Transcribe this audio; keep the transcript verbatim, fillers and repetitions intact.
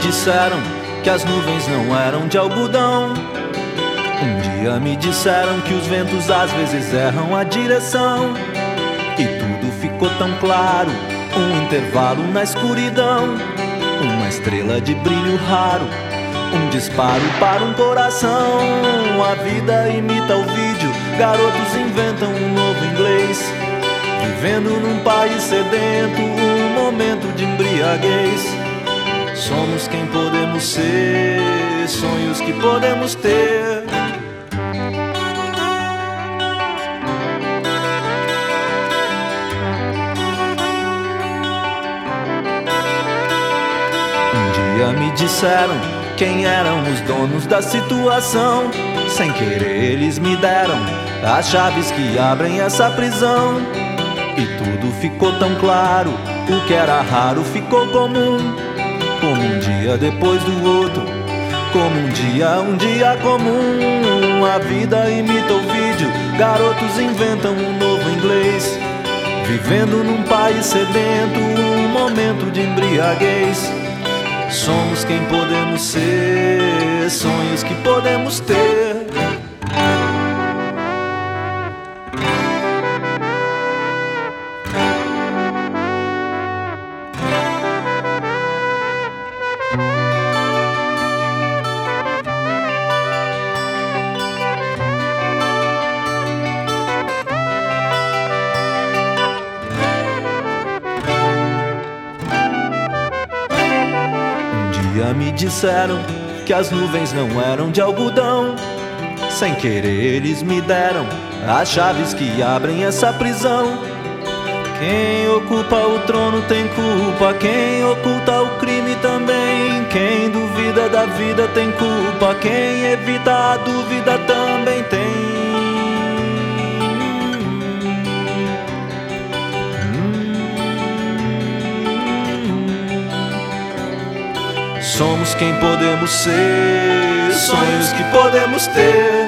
disseram que as nuvens não eram de algodão. Um dia me disseram que os ventos às vezes erram a direção. E tudo ficou tão claro, um intervalo na escuridão, uma estrela de brilho raro, um disparo para um coração. A vida imita o vídeo, garotos inventam um novo inglês, vivendo num país sedento, um momento de embriaguez. Somos quem podemos ser, sonhos que podemos ter. Um dia me disseram quem eram os donos da situação. Sem querer eles me deram as chaves que abrem essa prisão. E tudo ficou tão claro, o que era raro ficou comum, como um dia depois do outro, como um dia, um dia comum. A vida imita o vídeo, garotos inventam um novo inglês, vivendo num país sedento, um momento de embriaguez. Somos quem podemos ser, sonhos que podemos ter. Me disseram que as nuvens não eram de algodão. Sem querer eles me deram as chaves que abrem essa prisão. Quem ocupa o trono tem culpa, quem oculta o crime também. Quem duvida da vida tem culpa, quem evita a dúvida também tem. Somos quem podemos ser, sonhos que podemos ter.